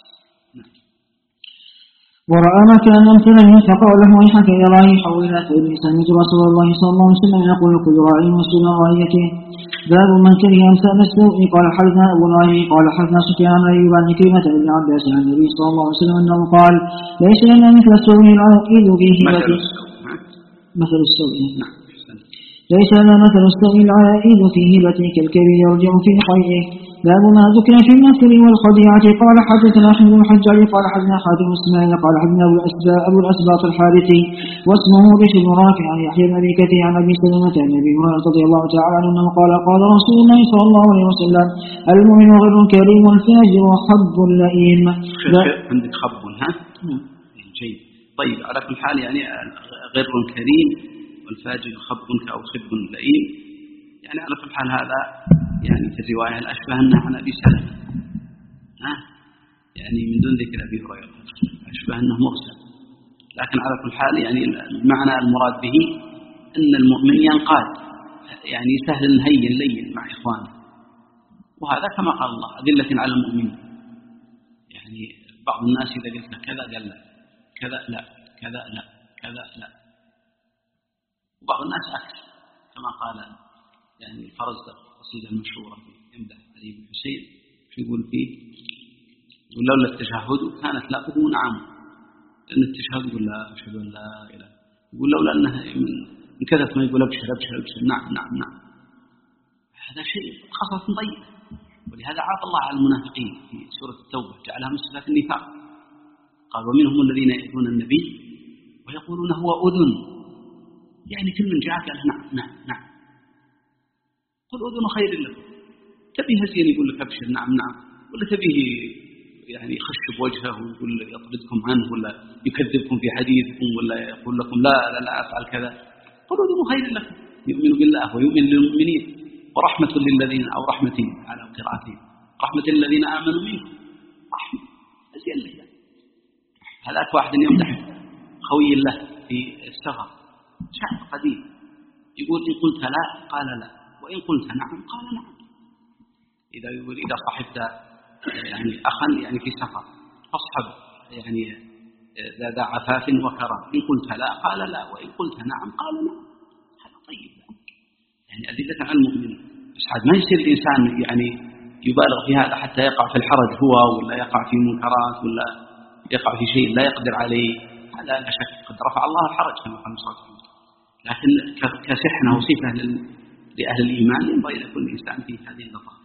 ورأى مكان أمثل منه فقال له ويحك يا راعي حولنا فإني سمعت رسول الله صلى الله عليه وسلم يقول كل راعي مسؤول عن رعيته. باب من كره أمثال السوء. قال حدثنا أبو نعيم قال حدثنا سفيان عن أيوب عن كلمة ابن عباس عن النبي صلى الله عليه وسلم أنه قال ليس لنا مثل السوء العائد فيه مثل السوء ليس لنا مثل السوء العائد في هبته كالكبير يرجع في حيه. باب ما ذكر في المكر والخديعة. قال حدثنا أحمد بن الحجاج قال حدثنا خالد بن اسماعيل قال حدثنا أبو الأسباط الحارثي واسمه بشر بن رافع عن يحيى بن أبي كثير عن أبي سلمة عن أبي هريرة رضي الله تعالى عنه أنه قال قال رسول الله صلى الله عليه وسلم المؤمن غر كريم والفاجر خب لئيم. عندك خب ها؟ جيد. طيب على كل حال يعني غر كريم والفاجر خب أو خب لئيم، يعني على كل حال هذا يعني في الرواية الأشبه أنها عن أبي سلمة يعني من دون ذكر أبي هريرة، أشبه أنه مرسل. لكن على كل حال يعني المعنى المراد به أن المؤمن ينقاد، يعني سهل هين لين مع إخوانه، وهذا كما قال الله أذلة على المؤمنين. يعني بعض الناس إذا قلت كذا قال لا كذا لا كذا لا كذا لا، وبعض الناس أكثر كما قال يعني الفرزدق القصيدة المشهورة في امدح علي بن حسين يقول فيه ولولا التشهد كانت لاؤه نعم، لأن التشهد يقول لا أشهد أن لا إله، يقول لولا أنها من كثرة ما يقول أبشر أبشر أبشر نعم نعم نعم، هذا شيء خاصة ضيقة. ولهذا عاف الله على المنافقين في سورة التوبة جعلها من صفات النفاق، قال ومنهم الذين يأتون النبي ويقولون هو أذن، يعني كل من جاء قال نعم نعم نعم، قل أذن خير لكم، تبيه زين يقول لك أبشر نعم نعم، ولا تبيه يعني يخشب وجهه ويقول يطردكم عنه ولا يكذبكم في حديثكم ولا يقول لكم لا لا لا أفعل كذا، قل أذن خير لكم يؤمن بالله ويؤمن للمؤمنين ورحمة للذين أو رحمة على قراءتهم رحمة للذين آمنوا منكم رحمة أزين له. هذاك واحد يمدح خوي له في السفر شعب قديم يقول إن قلت لا قال لا وإن قلت نعم قال نعم. إذا يقول إذا صحبت يعني أخا يعني في سفر فاصحب يعني ذا عفاف وكرم، إن قلت لا قال لا وإن قلت نعم قال نعم. هذا طيب يعني أدلة على المؤمنين، بس حد ما يصير الإنسان يعني يبالغ في هذا حتى يقع في الحرج هو ولا يقع في منكرات ولا يقع في شيء لا يقدر عليه، هذا لا شك قد رفع الله الحرج كما قال صلى الله عليه وسلم. لكن كسحنة وصفة لأهل الإيمان ينبغي يكون الإنسان في هذه اللطافة.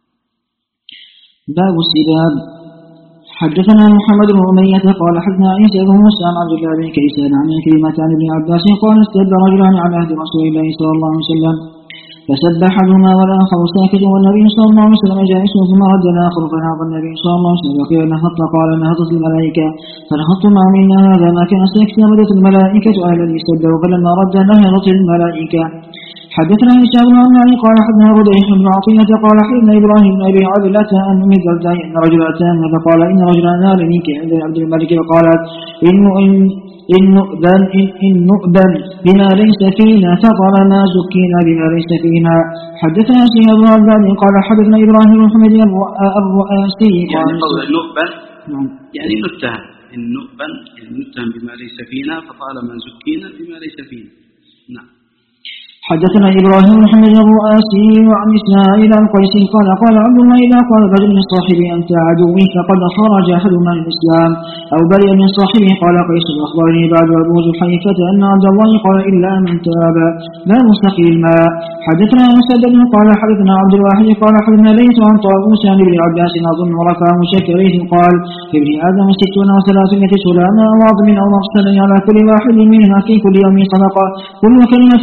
باب السباب. حدثنا محمد بن أمية قال حدثنا عيسى بن موسى عن عبد الله بن كيسان عن كلمة عن ابن عباس قال استبى رجلان على عهد رسول الله صلى الله عليه وسلم فسب أحدهما والآخر ساكت والنبي صلى الله عليه وسلم جالس ثم رد الآخر فنهض النبي صلى الله عليه وسلم وقيل نهضت قال نهضت الملائكة فنهضت مع منا هذا ما كان سيكفي ردت الملائكة أهل يستبدأ فلما رد نهضت الملائكة. حدثنا هشام بن عمار قال حدثنا رديح بن عطية قال حدثنا إبراهيم بن أبي عبلة أن أم الدرداء أن رجلا أتانا فقال إن رجلا نال منك عند عبد الملك فقالت إن نؤذن بما ليس فينا فطالما زكينا بما ليس فينا. حدثنا سيد بن عبد قال حدثنا إبراهيم بن محمد الرؤاسي يعني قول النؤبن يعني نتهم النؤبن يعني نتهم بما ليس فينا فطالما زكينا بما ليس فينا. نعم. حدثنا إبراهيم بن محمد الرؤاسي وعن إسماعيل عن قيس قال قال عبد الله إذا قال رجل من صاحبه أنت عدوي فقد خرج أحدهما من الإسلام أو برئ من صاحبه. قال قيس أخبرني بعد أبو جحيفة أن عبد الله قال إلا من تاب لا مستقي الماء. حدثنا مسدد قال حدثنا عبد الواحد قال حدثنا ليس عن طاووس عن ابن عباس أظن رفعه شكريه قال ابن آدم 36 سلاما أو عظم أو مفصلا على كل واحد منها في كل يوم صدقة كل كلمة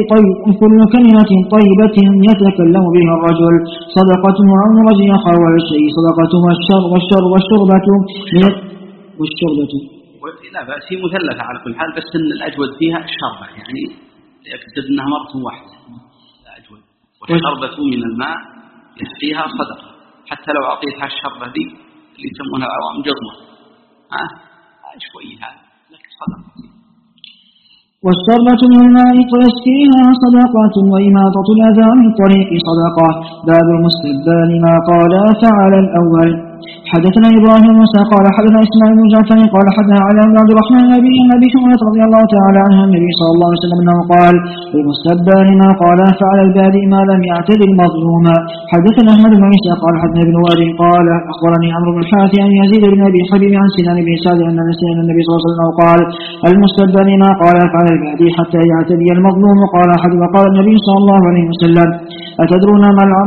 طيبة يتكلم بها الرجل صدقة وعون رجل يخاف الشيء صدقة والشربة لا بأس هي مثلثة على كل حال بس إن الأجود فيها الشربة يعني يقصد أنها مرة واحدة الأجود والشربة من الماء يسقيها صدقة حتى لو أعطيتها الشربة دي اللي يسمونها العوام جرمة شوية هذا لك صدقة. والشربة من الماء فيسقيها صدقة وإماطة الأذى عن الطريق صدقة. باب المستبان ما قال فعل الأول. حدثنا إبراهيم موسى قال حدثنا إسماعيل بن جعفر قال حدثنا علي بن عبد الرحمن أبي حميد رضي الله تعالى عنه النبي صلى الله عليه وسلم أنه قال المستبان ما قال فعل البادئ ما لم يعتد المظلوم. حدثنا أحمد بن عيسى قال حدثنا ابن واد قال أخبرني عمرو بن الحارث عن يزيد بن أبي حبيب عن سنان بن سعد أن النبي صلى الله عليه وسلم قال المستبان ما قال فعل البادئ حتى يعتدي المظلوم. قال أحد وقال النبي صلى الله عليه وسلم أتدرون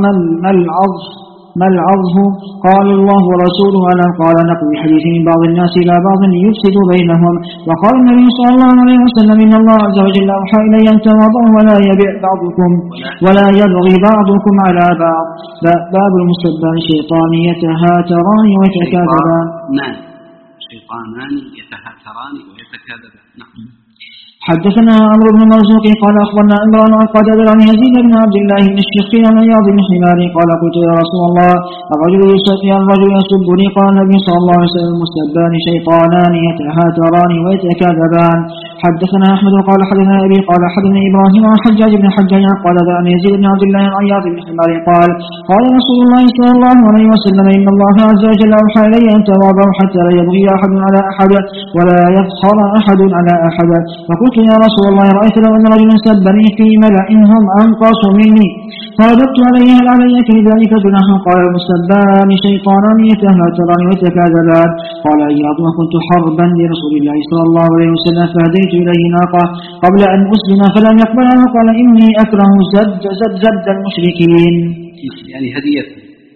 ما العظه؟ قال الله ورسوله أنا قال نقل حديث من بعض الناس إلى بعض ليفسد بينهم. وقال النبي صلى الله عليه وسلم إن الله عز وجل أوحى إلي أن تواضعوا ولا يبع بعضكم ولا يبغي بعضكم على بعض. باب المستبان شيطان يتهاتران ويتكاذبان. نعم شيطانان يتهاتران ويتكاذبان. نعم. حدثنا عمرو بن مرزوق قال أخبرنا عمران عن قتادة عن يزيد بن عبد الله بن الشقي عن عياض بن حمار قال قلت يا رسول الله الرجل يسبني. قال النبي صلى الله عليه وسلم المستبان شيطانان يتهاتران ويتكاذبان. حدثنا أحمد قال حدثنا أبي قال حدثنا إبراهيم عن حجاج بن حجاج عن قتادة عن يزيد بن عبد الله عن عياض بن حمار قال رسول الله صلى الله عليه وسلم إن الله عز وجل أوحى إلي أن تواضعوا حتى لا يبغي أحد على أحد ولا يفخر أحد على أحد. فقلت يا رسول الله رأيت لو أن رجلا سبني في ملأ هم أنقص مني فرددت عليه هل علي في ذلك جناح؟ قال المستبان شيطانان يتهاتران ويتكاذبان. قال عياض وكنت حربا لرسول الله صلى الله عليه وسلم فهديت إليه ناقة قبل أن أسلم فلم يقبلها. قال إني أكره زبد المشركين يعني هدية.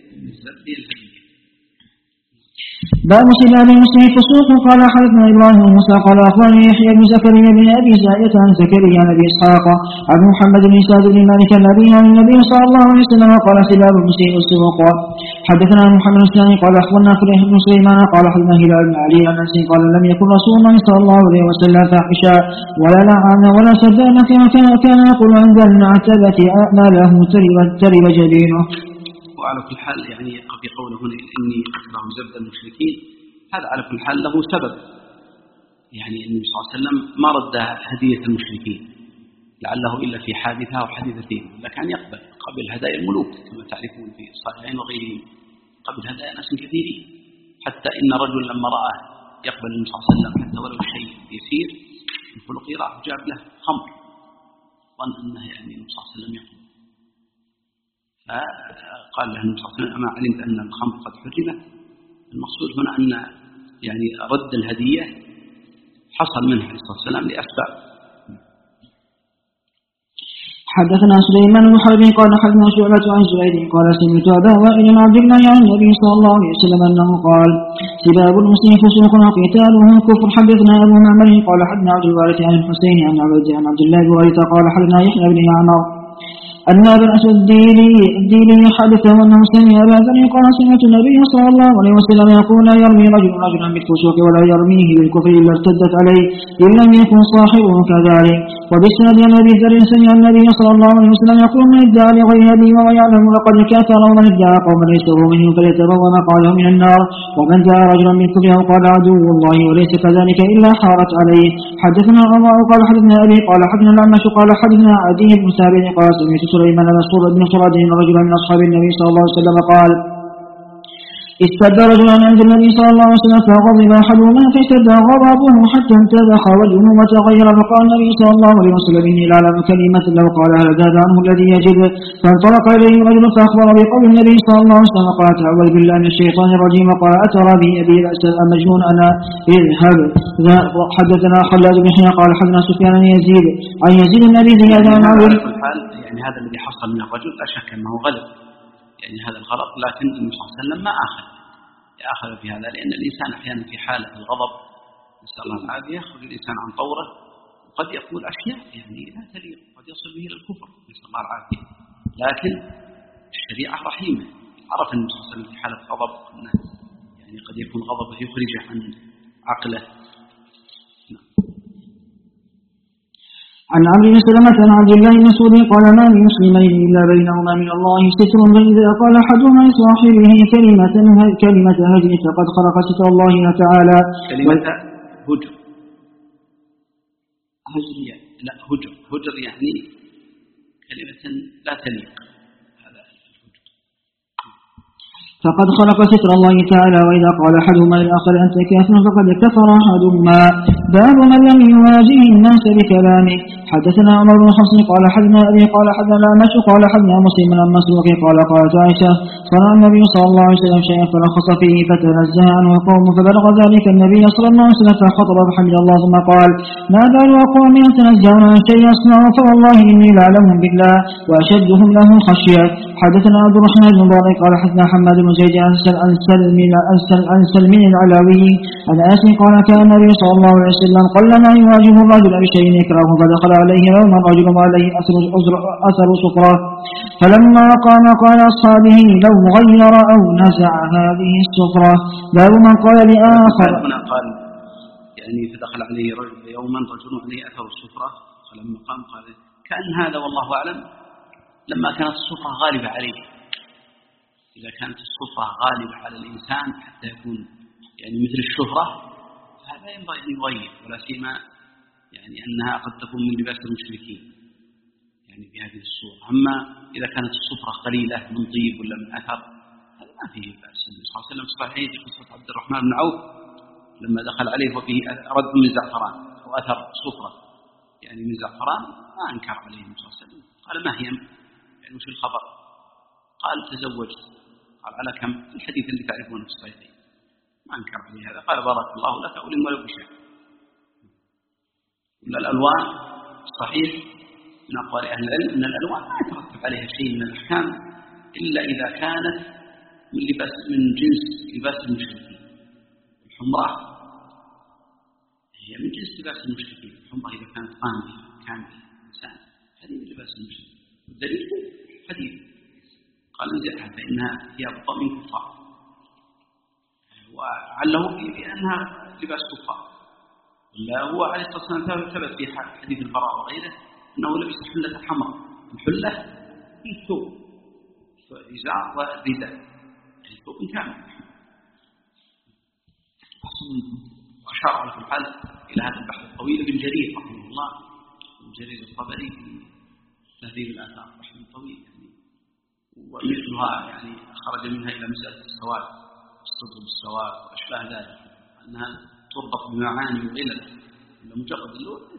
باب سباب المسلم فسوق. قال حدثنا إبراهيم موسى قال أخبرني يحيى بن زكريا بن أبي زائدة عن زكريا عن أبي إسحاق عن محمد بن سعد بن مالك النبي عن النبي صلى الله عليه وسلم قال سباب المسلم فسوق. حدثنا محمد الثاني قال أخبرنا فليح بن سليمان قال حدثنا هلال بن علي عن أنس قال لم يكن رسول الله صلى الله عليه وسلم فاحشا ولا لعن ولا سبان كان يقول عند المعتبة ما له ترب جبينه. وعلى كل حال يعني في قوله هنا إني أكره زبد المشركين هذا على كل حال له سبب يعني النبي صلى الله عليه وسلم ما رد هدية المشركين لعله إلا في حادثة أو حادثتين لكن قبل هدايا الملوك كما تعرفون في الصحيحين وغيرهم قبل هدايا ناس كثيرين حتى إن رجل لما رأى يقبل النبي صلى الله عليه وسلم حتى ولو شيء يسير من خلقه راح جاب له خمر ظن أنه يعني النبي صلى الله عليه وسلم يقبل فقال له النبي صلى الله عليه وسلم أما علمت أن الخمر قد حرمت. المقصود هنا أن يعني رد الهدية حصل منه عليه الصلاة والسلام لأسباب. حدثنا سليمان بن حرب قال حدثنا شعبة عن زهير قال سمعت أبا وائل بن عبد الله عن النبي صلى الله عليه وسلم أنه قال سباب المسلم فسوق وقتاله كفر. حدثنا أبو معمر قال حدثنا عبد الوارث عن الحسين عن عبد الله بن قال حدثنا يحيى بن عمر أن أبا الأسود الديلي حدثه أنه سمع أبا ذر قال سمعت النبي صلى الله عليه وسلم يقول لا يرمي رجل رجلا بالفسوق ولا يرميه بالكفر إلا ارتدت عليه إن لم يكن صاحبه كذلك. وبالسند عن أبي ذر سمع النبي صلى الله عليه وسلم يقول من ادعى لغير أبي وهو يعلم لقد كافر ومن ادعى قوما ليس هو منه فليتبوأ مقعده من النار ومن دعا رجلا بالكفر قال عدو الله وليس كذلك إلا حارت عليه. حدثنا الله قال حدثنا أبي قال حدثنا الأعمش قال حدثنا عدي بن ثابت قال سمعت سليمان بن صراد رجلا من أصحاب النبي صلى الله عليه وسلم قال استد رجلا عند النبي صلى الله عليه وسلم فغضب أحدهما فاشتد غضبه حتى انتبخ وجهه وتغير فقال النبي صلى الله عليه وسلم إني لأعلم كلمة لو قالها لزاد عنه الذي يجب. فانطلق إليه رجل فأخبر بقول النبي صلى الله عليه وسلم قال تعوذ بالله من الشيطان الرجيم وقال أترى بي أبي بأس مجنون أنا اذهب. حدثنا خلاد بن حيان قال حدثنا سفيان بن يزيد عن يزيد النبي زياد عن عمرو. يعني هذا الذي حصل من الرجل لا شك أنه غلط يعني هذا الغلط لكن النبي صلى الله عليه وسلم ما أخذ في هذا لأن الإنسان أحيانا في حالة الغضب نسأل الله العافية يخرج الإنسان عن طوره وقد يقول أشياء يعني لا تليق قد يصل به إلى الكفر نسأل الله العافية. لكن الشريعة رحيمة عرف النبي صلى الله عليه وسلم في حالة غضب يعني قد يكون غضبه يخرجه عن عقله. عن عمرو بن سلمة عن عبد الله بن مسعود قال ما من مسلمين إلا بينهما من الله ستر فإذا قال أحدهما لصاحبه كلمة هجر فقد خلق ستر الله تعالى. كلمة هجر يعني كلمة لا تليق هذا الهجر. فقد خلق ستر الله تعالى وإذا قال أحدهما للآخر أنت كافر فقد كفر أحدهما. باب من لم يواجه الناس بكلامه. حدثنا عمر بن حفص قال حدثنا أبي قال حدثنا الأعمش قال حدثنا مسلم عن مسروق قال قالت عائشة صنع النبي صلى الله عليه وسلم شيئا فرخص فيه فتنزه عنه قوم فبلغ ذلك النبي صلى الله عليه وسلم فخطب فحمد الله ثم قال ما بال أقوام يتنزهون عن شيء يصنعون فوالله إني لأعلمهم بالله وأشدهم له خشية. حدثنا عبد الرحمن بن مبارك قال حدثنا حماد بن زيد عن سلم العلاوي عن أنس قال كان النبي صلى الله عليه وسلم قلما يواجه الرجل بشيء يكرهه فدخل عليه يوم الرجل وعليه أثر صفرة فلما قام قال أصحابه لو غير أو نزع هذه الصفرة. باب من قال لآخر قال يعني فدخل عليه يوما رجل عليه أثر الصفرة فلما قام قال كأن هذا والله أعلم لما كانت الصفرة غالبة عليه. إذا كانت الصفرة غالبة على الإنسان حتى يكون يعني مثل الشهرة فهذا ينبغي أن يغير ولا سيما يعني أنها قد تكون من لباس المشركين يعني بهذه الصورة. أما إذا كانت الصفرة قليلة من طيب ولا من أثر هذا ما فيه بأس. النبي صلى الله عليه وسلم صحيح في قصة عبد الرحمن بن عوف لما دخل عليه وفيه رد من زعفران أو أثر صفرة يعني من زعفران ما أنكر عليه النبي صلى الله عليه وسلم قال ما هي يعني وش الخبر قال تزوجت قال على كم الحديث اللي تعرفونه في الصحيحين ما أنكر عليه هذا قال بارك الله لك أولم ولو بشيء. ولا الألوان صحيح من أقوال أهل العلم أن الألوان ما يترتب عليها شيء من الأحكام إلا إذا كانت من جنس لباس المشركين. الحمراء هي من جنس لباس المشركين. الحمراء إذا كانت قامة كاملة إنسان هذه من لباس المشركين. والدليل حديث قال انزعها فإنها ثياب قوم كفار وعله بأنها لباس كفار. لا هو عليه الصلاة والسلام ثبت في حديث البراء وغيره أنه لبس حلة حمراء. الحلة هي ثوب إزار ورداء يعني ثوب كامل. وأشار على كل حال إلى هذا البحث الطويل ابن جرير رحمه الله ابن جرير الطبري في تهذيب الآثار بحث طويل يعني ومثلها يعني خرج منها إلى مسألة السواد الصدر بالسواد وأشباه ذلك أنها تربط بمعاني وغلل إلا مجرد اللون